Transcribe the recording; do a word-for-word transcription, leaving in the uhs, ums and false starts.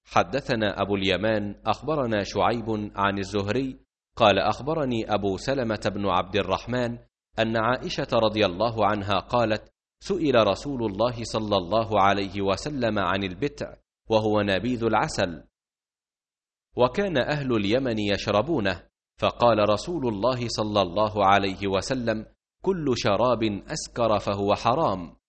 حدثنا أبو اليمان أخبرنا شعيب عن الزهري قال أخبرني أبو سلمة بن عبد الرحمن أن عائشة رضي الله عنها قالت: سئل رسول الله صلى الله عليه وسلم عن البتع وهو نبيذ العسل، وكان أهل اليمن يشربونه، فقال رسول الله صلى الله عليه وسلم: كل شراب أسكر فهو حرام.